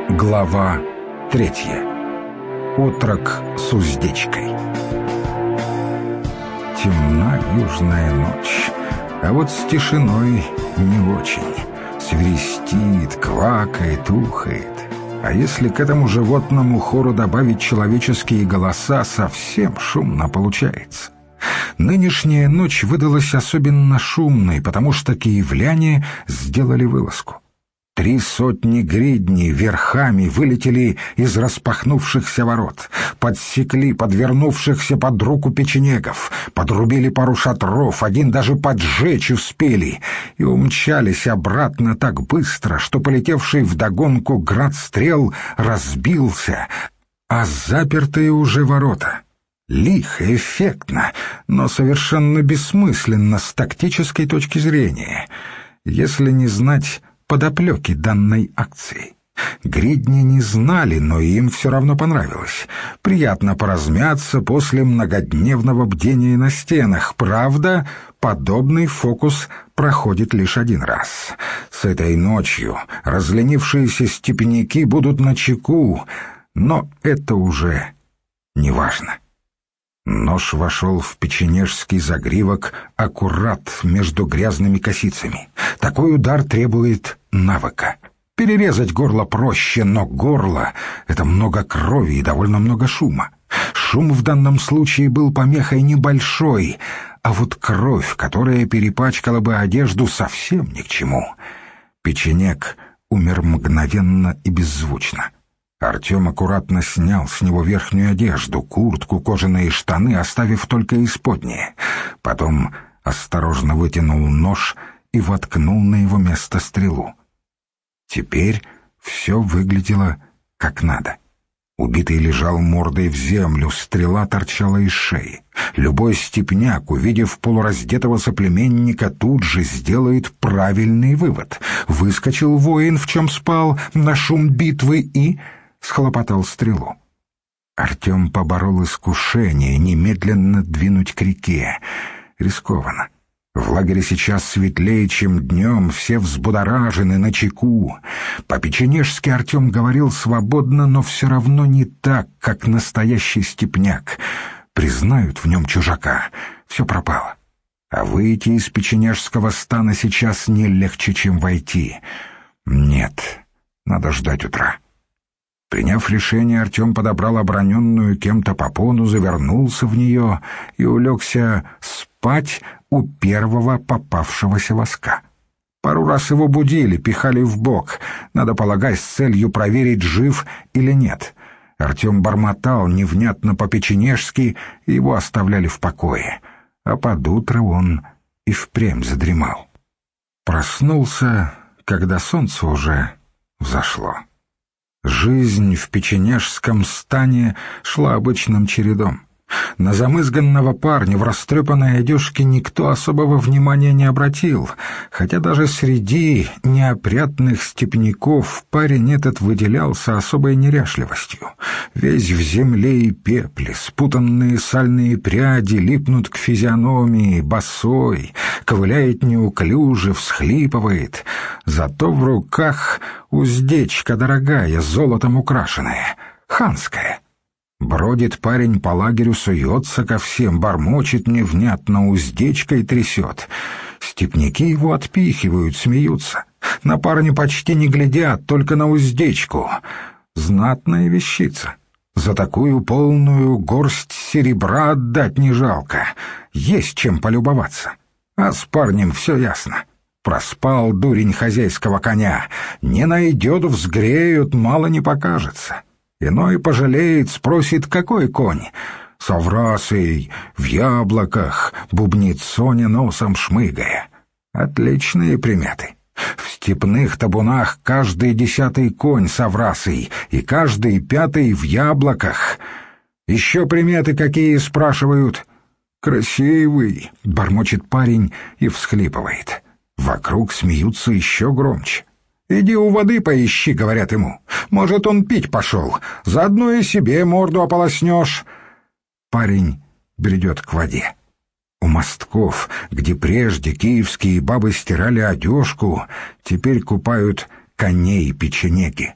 Глава 3. Отрок с уздечкой. Темна южная ночь, а вот с тишиной не очень. Свистит, квакает, ухает. А если к этому животному хору добавить человеческие голоса, совсем шумно получается. Нынешняя ночь выдалась особенно шумной, потому что киевляне сделали вылазку. 300 гридней верхами вылетели из распахнувшихся ворот, подсекли подвернувшихся под руку печенегов, подрубили пару шатров, один даже поджечь успели, и умчались обратно так быстро, что полетевший вдогонку град стрел разбился, а запертые уже ворота. Лихо, эффектно, но совершенно бессмысленно с тактической точки зрения, если не знать подоплеки данной акции. Гридни не знали, но им все равно понравилось. Приятно поразмяться после многодневного бдения на стенах. Правда, подобный фокус проходит лишь один раз. С этой ночью разленившиеся степняки будут начеку, но это уже не важно. Нож вошел в печенежский загривок аккурат между грязными косицами. Такой удар требует навыка. Перерезать горло проще, но горло — это много крови и довольно много шума. Шум в данном случае был помехой небольшой, а вот кровь, которая перепачкала бы одежду, совсем ни к чему. Печенег умер мгновенно и беззвучно. Артем аккуратно снял с него верхнюю одежду, куртку, кожаные штаны, оставив только исподние. Потом осторожно вытянул нож и воткнул на его место стрелу. Теперь все выглядело как надо. Убитый лежал мордой в землю, стрела торчала из шеи. Любой степняк, увидев полураздетого соплеменника, тут же сделает правильный вывод. Выскочил воин, в чем спал, на шум битвы и схлопотал стрелу. Артем поборол искушение немедленно двинуть к реке. Рискованно. В лагере сейчас светлее, чем днем, все взбудоражены, начеку. По-печенежски Артем говорил свободно, но все равно не так, как настоящий степняк. Признают в нем чужака, все пропало. А выйти из печенежского стана сейчас не легче, чем войти. Нет, надо ждать утра. Приняв решение, Артем подобрал оброненную кем-то попону, завернулся в нее и улегся спать у первого попавшегося воска. Пару раз его будили, пихали в бок, надо полагать, с целью проверить, жив или нет. Артем бормотал невнятно по-печенежски, и его оставляли в покое, а под утро он и впрямь задремал. Проснулся, когда солнце уже взошло. Жизнь в печенежском стане шла обычным чередом. На замызганного парня в растрепанной одежке никто особого внимания не обратил, хотя даже среди неопрятных степняков парень этот выделялся особой неряшливостью. Весь в земле и пепле, спутанные сальные пряди липнут к физиономии, босой, ковыляет неуклюже, всхлипывает. Зато в руках уздечка дорогая, золотом украшенная, ханская. Бродит парень по лагерю, суется ко всем, бормочет невнятно, уздечкой трясет. Степняки его отпихивают, смеются. На парня почти не глядят, только на уздечку. Знатная вещица. За такую полную горсть серебра отдать не жалко. Есть чем полюбоваться. А с парнем все ясно. Проспал дурень хозяйского коня. Не найдет, взгреют, мало не покажется. Иной пожалеет, спросит, какой конь. «Соврасый, в яблоках», — бубнит Соня, носом шмыгая. Отличные приметы. В степных табунах каждый 10-й конь соврасый, и каждый 5-й в яблоках. Еще приметы какие, спрашивают. «Красивый», — бормочет парень и всхлипывает. Вокруг смеются еще громче. «Иди у воды поищи», — говорят ему. «Может, он пить пошел. Заодно и себе морду ополоснешь». Парень бредет к воде. У мостков, где прежде киевские бабы стирали одежку, теперь купают коней печенеги.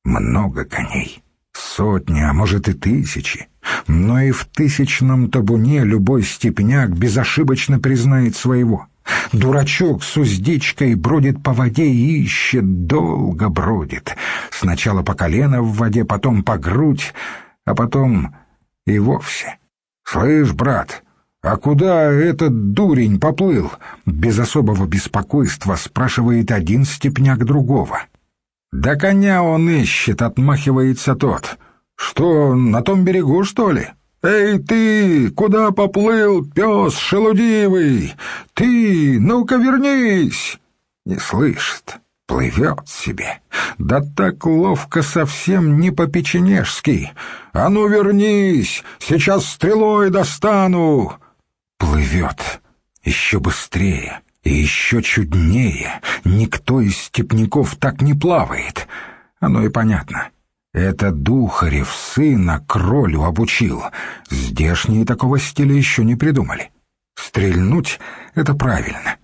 Много коней. Сотни, а может и тысячи. Но и в тысячном табуне любой степняк безошибочно признает своего. Дурачок с уздечкой бродит по воде и ищет, долго бродит. Сначала по колено в воде, потом по грудь, а потом и вовсе. «Слышь, брат, а куда этот дурень поплыл?» Без особого беспокойства спрашивает один степняк другого. «Да коня он ищет», — отмахивается тот. «Что, на том берегу, что ли? Эй ты, куда поплыл, пес шелудивый? Ты, ну-ка вернись!» Не слышит, плывет себе. Да так ловко совсем не по-печенежски. «А ну вернись, сейчас стрелой достану!» Плывет еще быстрее и еще чуднее. Никто из степняков так не плавает. Оно и понятно. Это Духарев сына кролю обучил. Здешние такого стиля еще не придумали. Стрельнуть — это правильно.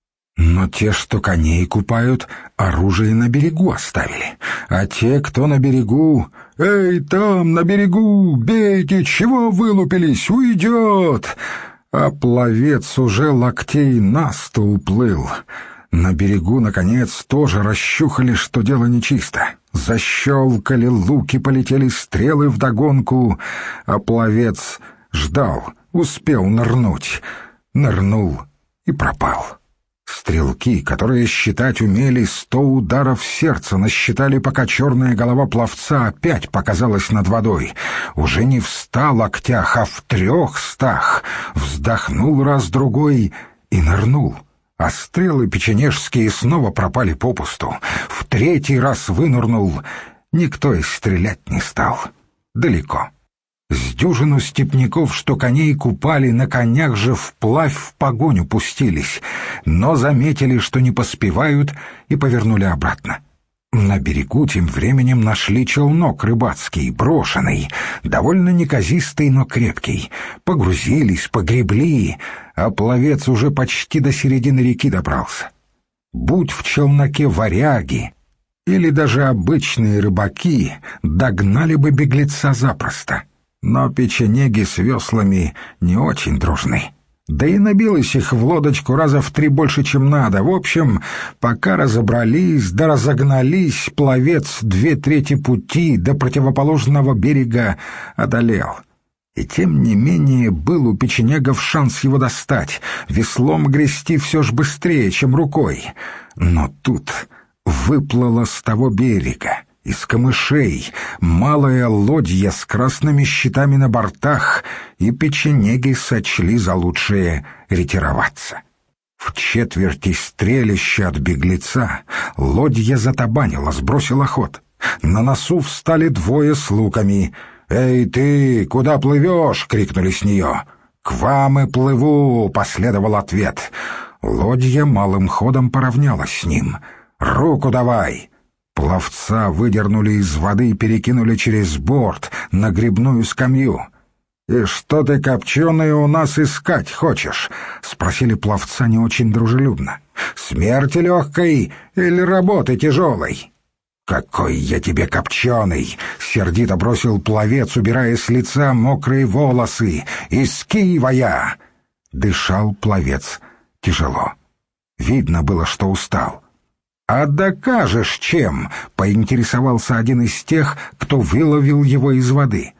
Но те, что коней купают, оружие на берегу оставили. А те, кто на берегу... «Эй, там, на берегу, бейте, чего вылупились, уйдет!» А пловец уже локтей на 100 уплыл. На берегу, наконец, тоже расщухали, что дело нечисто. Защелкали луки, полетели стрелы вдогонку, а пловец ждал, успел нырнуть. Нырнул и пропал. Стрелки, которые считать умели, 100 ударов сердца насчитали, пока черная голова пловца опять показалась над водой. Уже не в 100 локтях, а в 300. Вздохнул раз-другой и нырнул. А стрелы печенежские снова пропали попусту. В 3-й раз вынырнул. Никто и стрелять не стал. Далеко. С дюжину степняков, что коней купали, на конях же вплавь в погоню пустились, но заметили, что не поспевают, и повернули обратно. На берегу тем временем нашли челнок рыбацкий, брошенный, довольно неказистый, но крепкий. Погрузились, погребли, а пловец уже почти до середины реки добрался. Будь в челноке варяги или даже обычные рыбаки, догнали бы беглеца запросто. Но печенеги с веслами не очень дружны. Да и набилось их в лодочку раза в 3 больше, чем надо. В общем, пока разобрались да разогнались, пловец 2/3 пути до противоположного берега одолел. И тем не менее был у печенегов шанс его достать. Веслом грести все ж быстрее, чем рукой. Но тут выплыла с того берега, из камышей, малая лодья с красными щитами на бортах, и печенеги сочли за лучшее ретироваться. В четверти стрелища от беглеца лодья затабанила, сбросила ход. На носу встали 2 с луками. «Эй ты, куда плывешь?» — крикнули с нее. «К вам и плыву!» — последовал ответ. Лодья малым ходом поравнялась с ним. «Руку давай!» Пловца выдернули из воды и перекинули через борт на гребную скамью. «И что ты, копченый, у нас искать хочешь?» — спросили пловца не очень дружелюбно. «Смерти легкой или работы тяжелой?» «Какой я тебе копченый!» — сердито бросил пловец, убирая с лица мокрые волосы. «Из Киева я!» Дышал пловец тяжело. Видно было, что устал. «А докажешь чем?» — поинтересовался один из тех, кто выловил его из воды.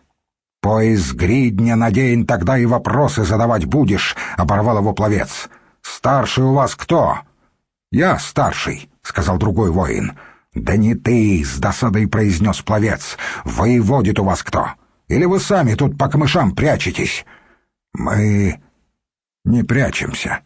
«Пояс гридня надень, тогда и вопросы задавать будешь», — оборвал его пловец. «Старший у вас кто?» «Я старший», — сказал другой воин. «Да не ты», — с досадой произнес пловец. «Воеводит у вас кто? Или вы сами тут по камышам прячетесь?» «Мы не прячемся».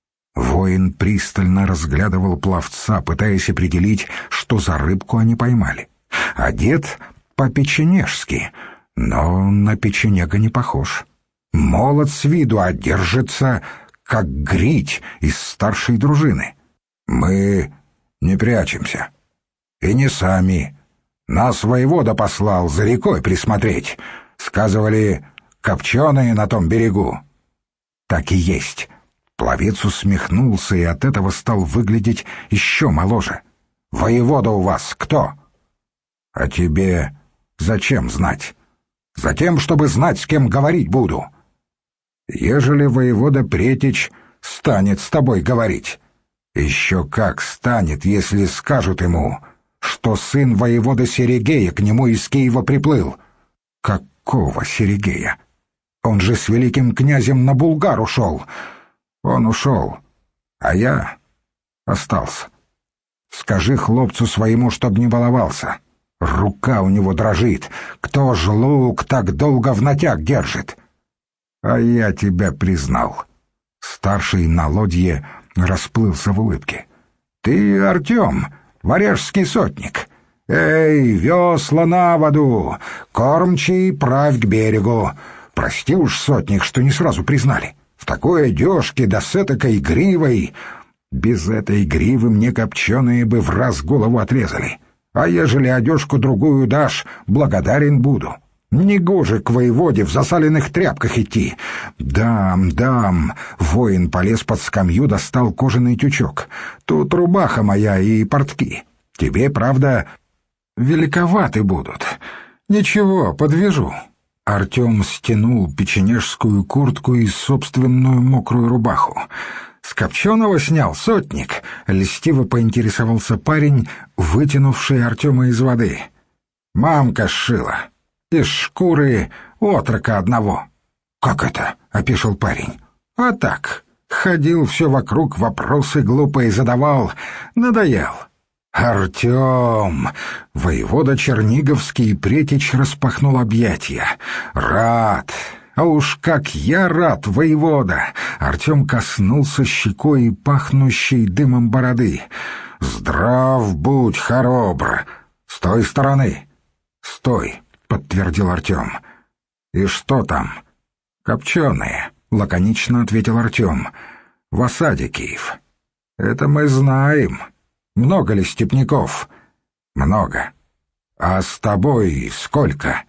Воин пристально разглядывал пловца, пытаясь определить, что за рыбку они поймали. Одет по-печенежски, но на печенега не похож. Молод с виду, а держится, как грить из старшей дружины. «Мы не прячемся. И не сами. Нас воевода послал за рекой присмотреть. Сказывали, копченые на том берегу». «Так и есть». Пловец усмехнулся и от этого стал выглядеть еще моложе. «Воевода у вас кто?» А тебе зачем знать? Затем, чтобы знать, с кем говорить буду. Ежели воевода Претич станет с тобой говорить. Еще как станет, если скажут ему, что сын воевода Серегея к нему из Киева приплыл. Какого Серегея? Он же с великим князем на Булгар ушел. Он ушел, а я остался. Скажи хлопцу своему, чтоб не баловался. Рука у него дрожит. Кто ж лук так долго в натяг держит? А я тебя признал. Старший на лодье расплылся в улыбке. Ты, Артем, варяжский сотник. Эй, весла на воду, кормчий правь к берегу. Прости уж, сотник, что не сразу признали. В такой одежке да с этакой гривой... Без этой гривы мне копченые бы в раз голову отрезали. А ежели одежку другую дашь, благодарен буду. Негоже к воеводе в засаленных тряпках идти. Дам. Воин полез под скамью, достал кожаный тючок. Тут рубаха моя и портки. Тебе, правда, великоваты будут. Ничего, подвяжу. Артем стянул печенежскую куртку и собственную мокрую рубаху. «С копченого снял, сотник?» — льстиво поинтересовался парень, вытянувший Артема из воды. «Мамка сшила. Из шкуры отрока одного». «Как это?» — опешил парень. «А так, ходил все вокруг, вопросы глупые задавал. Надоел». «Артем!» — воевода Черниговский Претич распахнул объятия. «Рад! А уж как я рад, воевода!» Артем коснулся щекой пахнущей дымом бороды. «Здрав будь, хоробр! С той стороны!» «С той!» — подтвердил Артем. «И что там?» «Копченые!» — лаконично ответил Артем. «В осаде Киев». «Это мы знаем. Много ли степняков?» «Много. А с тобой сколько?»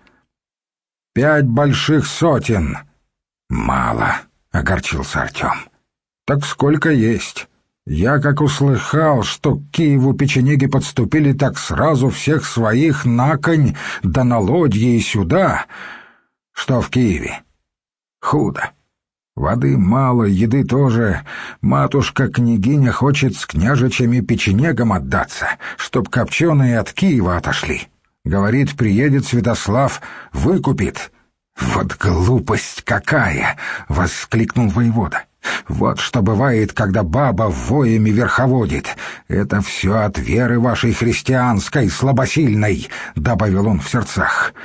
5 больших сотен. Мало, огорчился Артем. Так сколько есть. Я как услыхал, что к Киеву печенеги подступили, так сразу всех своих на конь, да на лодье и сюда. Что в Киеве? Худо. Воды мало, еды тоже. Матушка-княгиня хочет с княжичами печенегам отдаться, чтоб копченые от Киева отошли. Говорит, приедет Святослав, выкупит. «Вот глупость какая!» — воскликнул воевода. «Вот что бывает, когда баба воями верховодит. Это все от веры вашей христианской, слабосильной!» — добавил он в сердцах.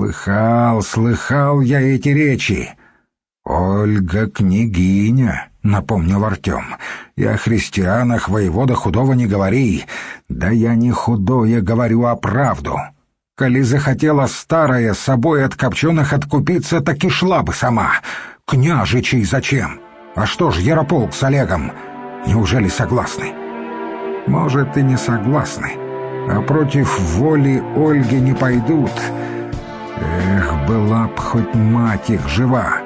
«Слыхал я эти речи!» «Ольга княгиня», — напомнил Артем, — «и о христианах, воевода, худого не говори. Да я не худое говорю, а правду. Коли захотела старая собой от копченых откупиться, так и шла бы сама. Княжичей зачем? А что ж Ярополк с Олегом? Неужели согласны?» «Может, и не согласны, а против воли Ольги не пойдут. Эх, была б хоть мать их жива!»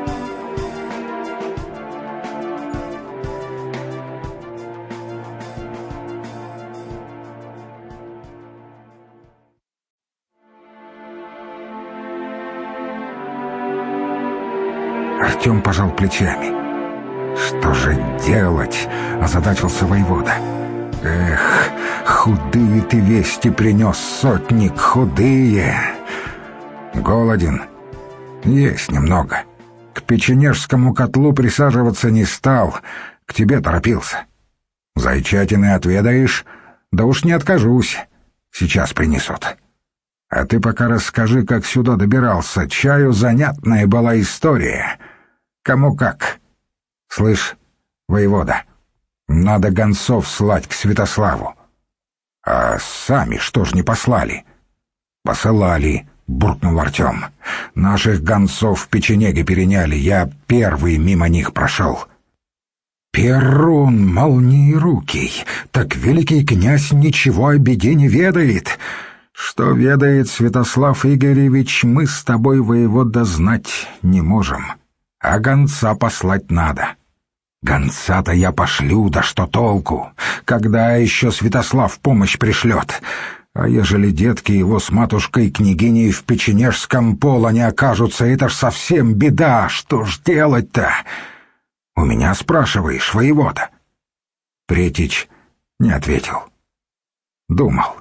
Артем пожал плечами. «Что же делать?» — озадачился воевода. «Эх, худые ты вести принес, сотник, худые!» «Голоден?» «Есть немного. К печенежскому котлу присаживаться не стал, к тебе торопился. Зайчатины отведаешь? Да уж не откажусь. Сейчас принесут. А ты пока расскажи, как сюда добирался. Чаю занятная была история. Кому как. Слышь, воевода, надо гонцов слать к Святославу». «А сами что ж не послали?» «Посылали», — буркнул Артем. «Наших гонцов в печенеги переняли, я первый мимо них прошел». «Перун молниерукий, так великий князь ничего о беде не ведает». «Что ведает Святослав Игоревич, мы с тобой, воевода, знать не можем. А гонца послать надо». «Гонца-то я пошлю, да что толку? Когда еще Святослав помощь пришлет? А ежели детки его с матушкой-княгиней в печенежском полоне окажутся, это ж совсем беда. Что ж делать-то? У меня спрашиваешь, воевода?» Претич не ответил. Думал.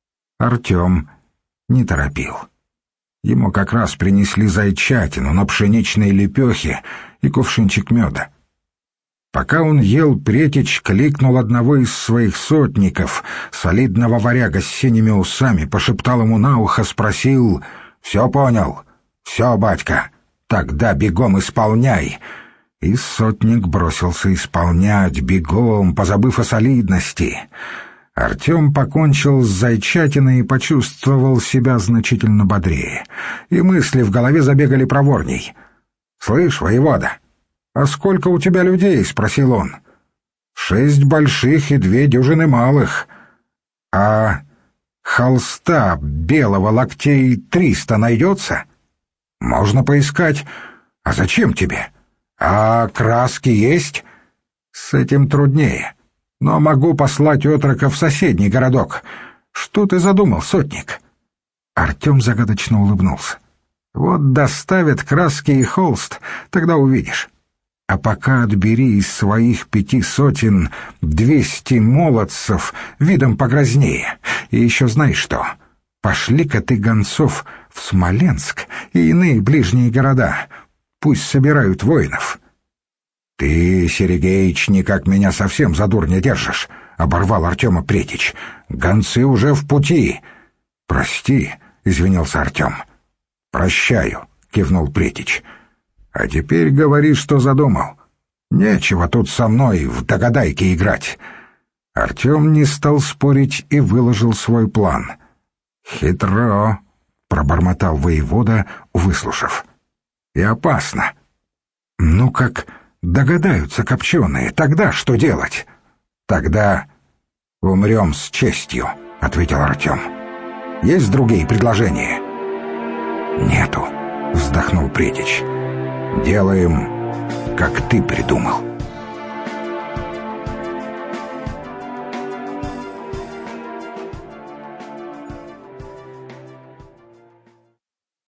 Артем не торопил. Ему как раз принесли зайчатину на пшеничной лепехе и кувшинчик меда. Пока он ел, Претич кликнул одного из своих сотников, солидного варяга с синими усами, пошептал ему на ухо, спросил: «Все понял?» «Все, батька, тогда бегом исполняй». И сотник бросился исполнять бегом, позабыв о солидности. Артем покончил с зайчатиной и почувствовал себя значительно бодрее. И мысли в голове забегали проворней. «Слышь, воевода, а сколько у тебя людей?» — спросил он. 6 больших и 2 дюжины малых. А холста белого локтей 300 найдется? Можно поискать. А зачем тебе? А краски есть? С этим труднее. Но могу послать отрока в соседний городок. Что ты задумал, сотник?» Артем загадочно улыбнулся. «Вот доставят краски и холст, тогда увидишь. А пока отбери из своих 5 сотен 200 молодцев видом погрознее. И еще знаешь что? Пошли-ка ты гонцов в Смоленск и иные ближние города. Пусть собирают воинов». «Ты, Сергеич, никак меня совсем за дурня держишь», — оборвал Артема Претич. «Гонцы уже в пути». «Прости», — извинился Артем. «Прощаю», — кивнул Претич. «А теперь говори, что задумал. Нечего тут со мной в догадайки играть». Артем не стал спорить и выложил свой план. «Хитро», — пробормотал воевода, выслушав. «И опасно. Ну как догадаются копченые, тогда что делать?» «Тогда умрем с честью», — ответил Артем. «Есть другие предложения?» «Нету», — вздохнул Претич. «Делаем, как ты придумал».